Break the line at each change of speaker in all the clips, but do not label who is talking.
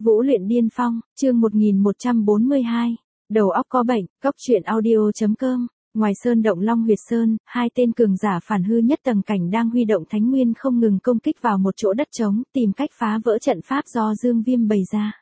Vũ luyện điên phong, chương 1142. Đầu óc có bệnh, cóc truyện audio.com. Ngoài sơn động Long Huyệt Sơn, hai tên cường giả phản hư nhất tầng cảnh đang huy động thánh nguyên không ngừng công kích vào một chỗ đất trống, tìm cách phá vỡ trận pháp do Dương Viêm bày ra.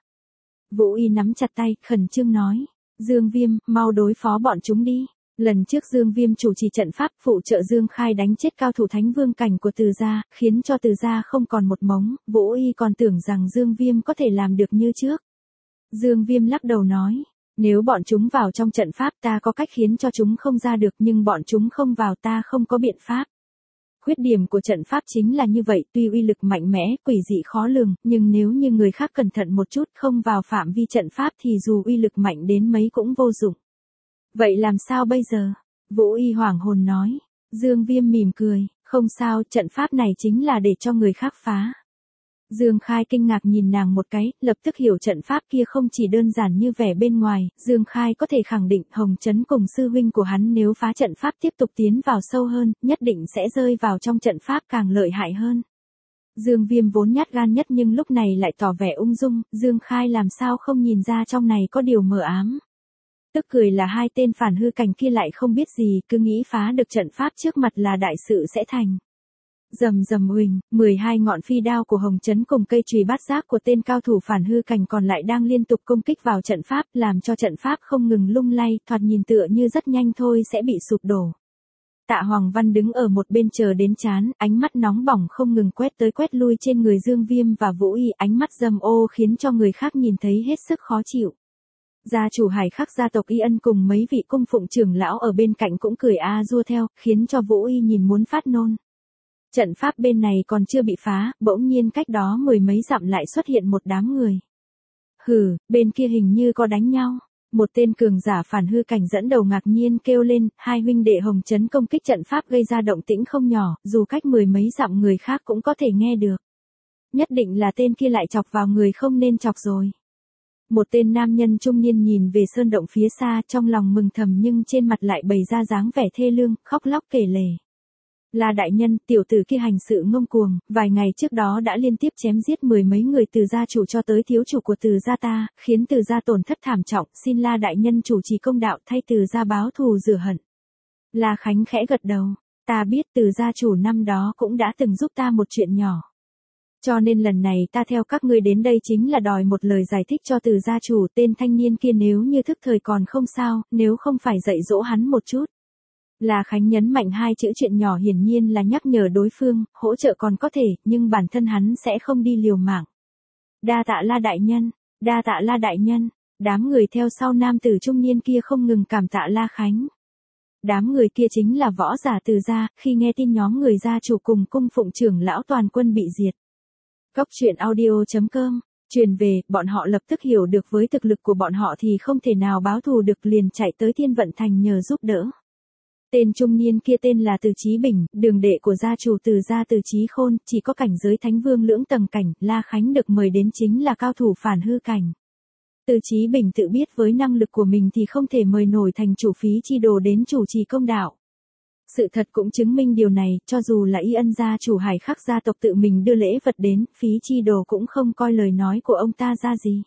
Vũ Y nắm chặt tay, khẩn trương nói: Dương Viêm, mau đối phó bọn chúng đi. Lần trước Dương Viêm chủ trì trận pháp phụ trợ Dương Khai đánh chết cao thủ thánh vương cảnh của Từ gia, khiến cho Từ gia không còn một mống, Vũ Y còn tưởng rằng Dương Viêm có thể làm được như trước. Dương Viêm lắc đầu nói: nếu bọn chúng vào trong trận pháp ta có cách khiến cho chúng không ra được, nhưng bọn chúng không vào ta không có biện pháp. Khuyết điểm của trận pháp chính là như vậy, tuy uy lực mạnh mẽ, quỷ dị khó lường, nhưng nếu như người khác cẩn thận một chút không vào phạm vi trận pháp thì dù uy lực mạnh đến mấy cũng vô dụng. Vậy làm sao bây giờ? Vũ Y hoảng hồn nói. Dương Viêm mỉm cười: không sao, trận pháp này chính là để cho người khác phá. Dương Khai kinh ngạc nhìn nàng một cái, lập tức hiểu trận pháp kia không chỉ đơn giản như vẻ bên ngoài. Dương Khai có thể khẳng định Hồng Trấn cùng sư huynh của hắn nếu phá trận pháp tiếp tục tiến vào sâu hơn, nhất định sẽ rơi vào trong trận pháp càng lợi hại hơn. Dương Viêm vốn nhát gan nhất nhưng lúc này lại tỏ vẻ ung dung, Dương Khai làm sao không nhìn ra trong này có điều mờ ám. Tức cười là hai tên phản hư cảnh kia lại không biết gì, cứ nghĩ phá được trận pháp trước mặt là đại sự sẽ thành. Rầm rầm uỳnh, 12 ngọn phi đao của Hồng Trấn cùng cây chùy bát giác của tên cao thủ phản hư cảnh còn lại đang liên tục công kích vào trận pháp, làm cho trận pháp không ngừng lung lay, thoạt nhìn tựa như rất nhanh thôi sẽ bị sụp đổ. Tạ Hoàng Văn đứng ở một bên chờ đến chán, ánh mắt nóng bỏng không ngừng quét tới quét lui trên người Dương Viêm và Vũ Y, ánh mắt dâm ô khiến cho người khác nhìn thấy hết sức khó chịu. Gia chủ Hải Khắc gia tộc Y Ân cùng mấy vị cung phụng trưởng lão ở bên cạnh cũng cười a dua theo, khiến cho Vũ Y nhìn muốn phát nôn. Trận pháp bên này còn chưa bị phá, bỗng nhiên cách đó mười mấy dặm lại xuất hiện một đám người. Hừ, bên kia hình như có đánh nhau. Một tên cường giả phản hư cảnh dẫn đầu ngạc nhiên kêu lên, hai huynh đệ Hồng Trấn công kích trận pháp gây ra động tĩnh không nhỏ, dù cách mười mấy dặm người khác cũng có thể nghe được. Nhất định là tên kia lại chọc vào người không nên chọc rồi. Một tên nam nhân trung niên nhìn về sơn động phía xa, trong lòng mừng thầm nhưng trên mặt lại bày ra dáng vẻ thê lương, khóc lóc kể lể. Là đại nhân, tiểu tử kia hành sự ngông cuồng, vài ngày trước đó đã liên tiếp chém giết mười mấy người từ gia chủ cho tới thiếu chủ của từ gia ta, khiến từ gia tổn thất thảm trọng, xin La đại nhân chủ trì công đạo thay từ gia báo thù rửa hận. La Khánh khẽ gật đầu, ta biết từ gia chủ năm đó cũng đã từng giúp ta một chuyện nhỏ. Cho nên lần này ta theo các ngươi đến đây chính là đòi một lời giải thích cho từ gia chủ, tên thanh niên kia nếu như thức thời còn không sao, nếu không phải dạy dỗ hắn một chút. La Khánh nhấn mạnh hai chữ chuyện nhỏ hiển nhiên là nhắc nhở đối phương, hỗ trợ còn có thể, nhưng bản thân hắn sẽ không đi liều mạng. Đa tạ La đại nhân, đa tạ La đại nhân, đám người theo sau nam tử trung niên kia không ngừng cảm tạ La Khánh. Đám người kia chính là võ giả từ gia, khi nghe tin nhóm người gia chủ cùng cung phụng trưởng lão toàn quân bị diệt. Cóc truyện audio.com, truyền về, bọn họ lập tức hiểu được với thực lực của bọn họ thì không thể nào báo thù được, liền chạy tới Thiên Vận Thành nhờ giúp đỡ. Tên trung niên kia tên là Từ Chí Bình, đường đệ của gia chủ Từ gia Từ Chí Khôn, chỉ có cảnh giới thánh vương lưỡng tầng cảnh, La Khánh được mời đến chính là cao thủ phản hư cảnh. Từ Chí Bình tự biết với năng lực của mình thì không thể mời nổi thành chủ Phí Chi Đồ đến chủ trì công đạo. Sự thật cũng chứng minh điều này, cho dù là Y Ân gia chủ Hải Khắc gia tộc tự mình đưa lễ vật đến, Phí Chi Đồ cũng không coi lời nói của ông ta ra gì.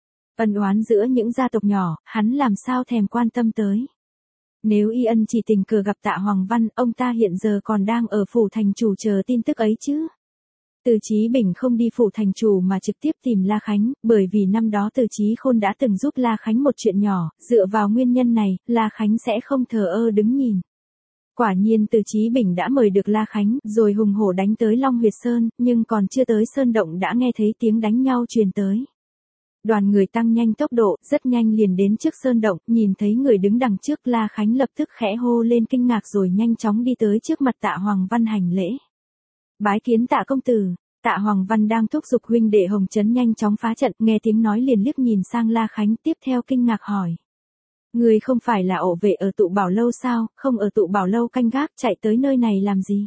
Ân oán giữa những gia tộc nhỏ, hắn làm sao thèm quan tâm tới. Nếu Y Ân chỉ tình cờ gặp Tạ Hoàng Văn, ông ta hiện giờ còn đang ở phủ thành chủ chờ tin tức ấy chứ. Từ Chí Bình không đi phủ thành chủ mà trực tiếp tìm La Khánh, bởi vì năm đó Từ Chí Khôn đã từng giúp La Khánh một chuyện nhỏ, dựa vào nguyên nhân này, La Khánh sẽ không thờ ơ đứng nhìn. Quả nhiên Từ Chí Bình đã mời được La Khánh, rồi hùng hổ đánh tới Long Huyệt Sơn, nhưng còn chưa tới sơn động đã nghe thấy tiếng đánh nhau truyền tới. Đoàn người tăng nhanh tốc độ, rất nhanh liền đến trước sơn động, nhìn thấy người đứng đằng trước, La Khánh lập tức khẽ hô lên kinh ngạc rồi nhanh chóng đi tới trước mặt Tạ Hoàng Văn hành lễ. Bái kiến Tạ công tử. Tạ Hoàng Văn đang thúc giục huynh đệ Hồng Trấn nhanh chóng phá trận, nghe tiếng nói liền liếc nhìn sang La Khánh, tiếp theo kinh ngạc hỏi. Người không phải là ổ vệ ở tụ bảo lâu sao, không ở tụ bảo lâu canh gác, chạy tới nơi này làm gì?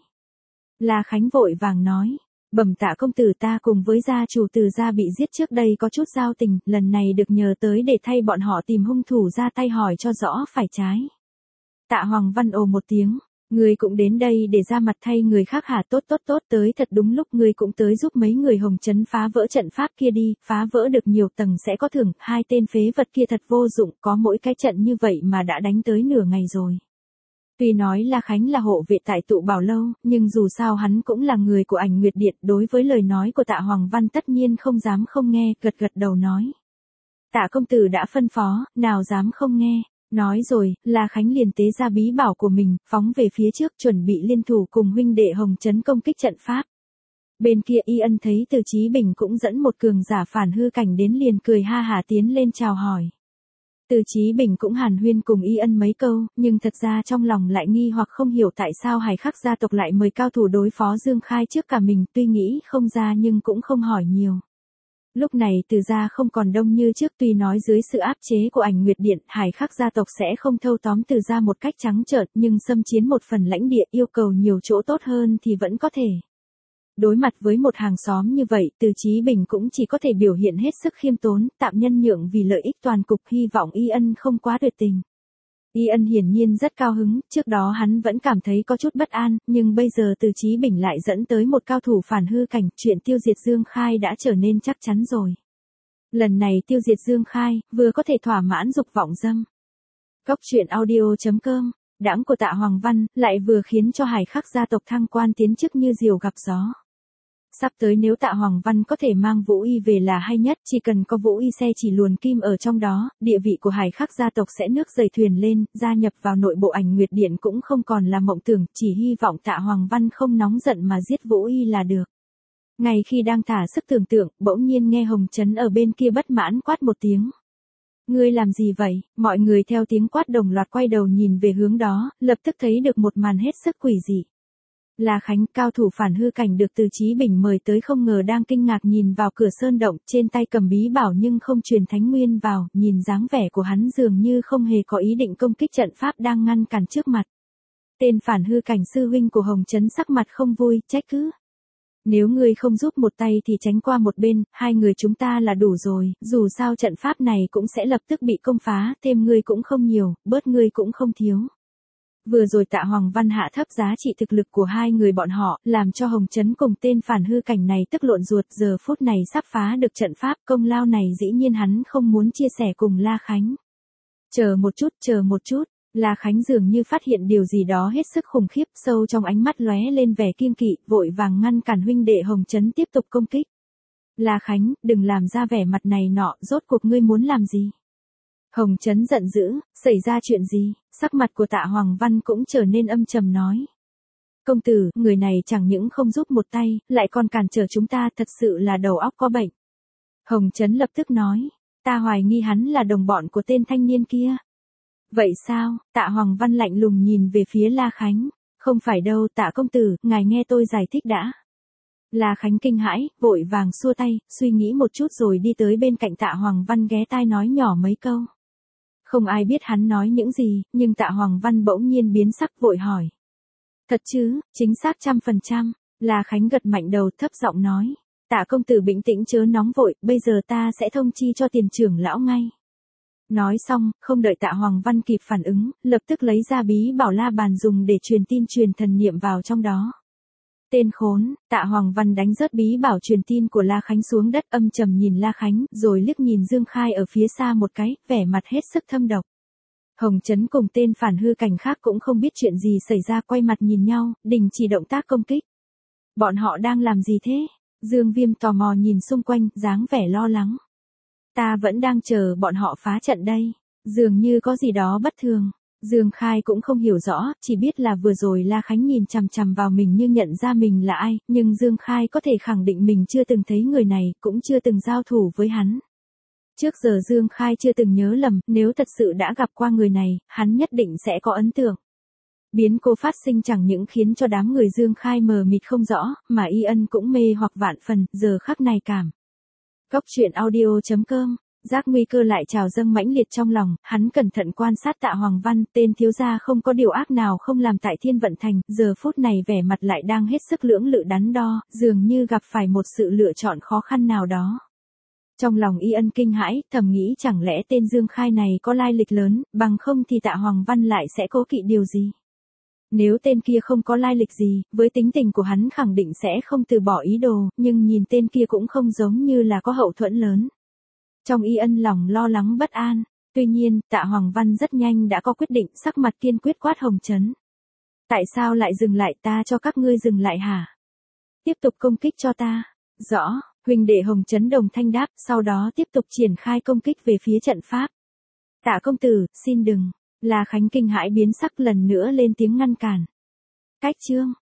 La Khánh vội vàng nói. Bẩm Tạ công tử, ta cùng với gia chủ Từ gia bị giết trước đây có chút giao tình, lần này được nhờ tới để thay bọn họ tìm hung thủ ra tay hỏi cho rõ phải trái. Tạ Hoàng Văn ồ một tiếng, Ngươi cũng đến đây để ra mặt thay người khác hả? Tốt tốt tốt, tới thật đúng lúc, ngươi cũng tới giúp mấy người Hồng Trấn phá vỡ trận pháp kia đi, phá vỡ được nhiều tầng sẽ có thưởng, hai tên phế vật kia thật vô dụng, có mỗi cái trận như vậy mà đã đánh tới nửa ngày rồi. Tuy nói La Khánh là hộ vệ tại tụ bảo lâu, nhưng dù sao hắn cũng là người của Ảnh Nguyệt Điện, đối với lời nói của Tạ Hoàng Văn tất nhiên không dám không nghe, gật gật đầu nói. Tạ công tử đã phân phó, nào dám không nghe. Nói rồi, La Khánh liền tế ra bí bảo của mình, phóng về phía trước chuẩn bị liên thủ cùng huynh đệ Hồng Trấn công kích trận pháp. Bên kia Y Ân thấy Từ Chí Bình cũng dẫn một cường giả phản hư cảnh đến liền cười ha hả tiến lên chào hỏi. Từ Chí Bình cũng hàn huyên cùng Y Ân mấy câu, nhưng thật ra trong lòng lại nghi hoặc không hiểu tại sao Hải Khắc gia tộc lại mời cao thủ đối phó Dương Khai trước cả mình, tuy nghĩ không ra nhưng cũng không hỏi nhiều. Lúc này Từ gia không còn đông như trước, tuy nói dưới sự áp chế của Ảnh Nguyệt Điện, Hải Khắc gia tộc sẽ không thâu tóm Từ gia một cách trắng trợn, nhưng xâm chiếm một phần lãnh địa yêu cầu nhiều chỗ tốt hơn thì vẫn có thể. Đối mặt với một hàng xóm như vậy, Từ Chí Bình cũng chỉ có thể biểu hiện hết sức khiêm tốn, tạm nhân nhượng vì lợi ích toàn cục, hy vọng Y Ân không quá tuyệt tình. Y Ân hiển nhiên rất cao hứng, trước đó hắn vẫn cảm thấy có chút bất an, nhưng bây giờ Từ Chí Bình lại dẫn tới một cao thủ phản hư cảnh, chuyện tiêu diệt Dương Khai đã trở nên chắc chắn rồi. Lần này tiêu diệt Dương Khai, vừa có thể thỏa mãn dục vọng dâm. Góc truyện audio.com, đãng của Tạ Hoàng Văn, lại vừa khiến cho Hải Khắc gia tộc thăng quan tiến chức như diều gặp gió. Sắp tới nếu Tạ Hoàng Văn có thể mang Vũ Y về là hay nhất, chỉ cần có Vũ Y xe chỉ luồn kim ở trong đó, địa vị của Hải Khắc gia tộc sẽ nước dày thuyền lên, gia nhập vào nội bộ Ảnh Nguyệt Điện cũng không còn là mộng tưởng, chỉ hy vọng Tạ Hoàng Văn không nóng giận mà giết Vũ Y là được. Ngay khi đang thả sức tưởng tượng, bỗng nhiên nghe Hồng Trấn ở bên kia bất mãn quát một tiếng. Ngươi làm gì vậy? Mọi người theo tiếng quát đồng loạt quay đầu nhìn về hướng đó, lập tức thấy được một màn hết sức quỷ dị. La Khánh, cao thủ phản hư cảnh được Từ Chí Bình mời tới, không ngờ đang kinh ngạc nhìn vào cửa sơn động, trên tay cầm bí bảo nhưng không truyền thánh nguyên vào, nhìn dáng vẻ của hắn dường như không hề có ý định công kích trận pháp đang ngăn cản trước mặt. Tên phản hư cảnh sư huynh của Hồng Trấn sắc mặt không vui, trách cứ. Nếu ngươi không giúp một tay thì tránh qua một bên, hai người chúng ta là đủ rồi, dù sao trận pháp này cũng sẽ lập tức bị công phá, thêm ngươi cũng không nhiều, bớt ngươi cũng không thiếu. Vừa rồi Tạ Hoàng Văn hạ thấp giá trị thực lực của hai người bọn họ, làm cho Hồng Trấn cùng tên phản hư cảnh này tức lộn ruột, giờ phút này sắp phá được trận pháp, công lao này dĩ nhiên hắn không muốn chia sẻ cùng La Khánh. Chờ một chút, La Khánh dường như phát hiện điều gì đó hết sức khủng khiếp, sâu trong ánh mắt lóe lên vẻ kiêng kỵ, vội vàng ngăn cản huynh đệ Hồng Trấn tiếp tục công kích. La Khánh, đừng làm ra vẻ mặt này nọ, rốt cuộc ngươi muốn làm gì? Hồng Trấn giận dữ, xảy ra chuyện gì? Sắc mặt của Tạ Hoàng Văn cũng trở nên âm trầm nói. Công tử, người này chẳng những không giúp một tay, lại còn cản trở chúng ta, thật sự là đầu óc có bệnh. Hồng Trấn lập tức nói, ta hoài nghi hắn là đồng bọn của tên thanh niên kia. Vậy sao? Tạ Hoàng Văn lạnh lùng nhìn về phía La Khánh. Không phải đâu Tạ công tử, ngài nghe tôi giải thích đã. La Khánh kinh hãi, vội vàng xua tay, suy nghĩ một chút rồi đi tới bên cạnh Tạ Hoàng Văn ghé tai nói nhỏ mấy câu. Không ai biết hắn nói những gì, nhưng Tạ Hoàng Văn bỗng nhiên biến sắc vội hỏi. Thật chứ, chính xác 100%, La Khánh gật mạnh đầu thấp giọng nói. Tạ công tử bình tĩnh chớ nóng vội, bây giờ ta sẽ thông chi cho tiền trưởng lão ngay. Nói xong, không đợi Tạ Hoàng Văn kịp phản ứng, lập tức lấy ra bí bảo la bàn dùng để truyền tin truyền thần niệm vào trong đó. Tên khốn, Tạ Hoàng Văn đánh rớt bí bảo truyền tin của La Khánh xuống đất, âm trầm nhìn La Khánh, rồi liếc nhìn Dương Khai ở phía xa một cái, vẻ mặt hết sức thâm độc. Hồng Trấn cùng tên phản hư cảnh khác cũng không biết chuyện gì xảy ra, quay mặt nhìn nhau, đình chỉ động tác công kích. Bọn họ đang làm gì thế? Dương Viêm tò mò nhìn xung quanh, dáng vẻ lo lắng. Ta vẫn đang chờ bọn họ phá trận đây, dường như có gì đó bất thường. Dương Khai cũng không hiểu rõ, chỉ biết là vừa rồi La Khánh nhìn chằm chằm vào mình như nhận ra mình là ai, nhưng Dương Khai có thể khẳng định mình chưa từng thấy người này, cũng chưa từng giao thủ với hắn. Trước giờ Dương Khai chưa từng nhớ lầm, nếu thật sự đã gặp qua người này, hắn nhất định sẽ có ấn tượng. Biến cố phát sinh chẳng những khiến cho đám người Dương Khai mờ mịt không rõ, mà Y Ân cũng mê hoặc vạn phần, giờ khắc này cảm. Góc truyện audio.com, giác nguy cơ lại trào dâng mãnh liệt trong lòng, hắn cẩn thận quan sát Tạ Hoàng Văn, tên thiếu gia không có điều ác nào không làm tại Thiên Vận Thành, giờ phút này vẻ mặt lại đang hết sức lưỡng lự đắn đo, dường như gặp phải một sự lựa chọn khó khăn nào đó. Trong lòng Y Ân kinh hãi, thầm nghĩ chẳng lẽ tên Dương Khai này có lai lịch lớn, bằng không thì Tạ Hoàng Văn lại sẽ cố kỵ điều gì. Nếu tên kia không có lai lịch gì, với tính tình của hắn khẳng định sẽ không từ bỏ ý đồ, nhưng nhìn tên kia cũng không giống như là có hậu thuẫn lớn. Trong Y Ân lòng lo lắng bất an, tuy nhiên, Tạ Hoàng Văn rất nhanh đã có quyết định, sắc mặt kiên quyết quát Hồng Trấn. Tại sao lại dừng lại, ta cho các ngươi dừng lại hả? Tiếp tục công kích cho ta. Rõ, huynh đệ Hồng Trấn đồng thanh đáp, sau đó tiếp tục triển khai công kích về phía trận pháp. Tạ công tử, xin đừng. La Khánh kinh hãi biến sắc lần nữa lên tiếng ngăn cản. Cách chương.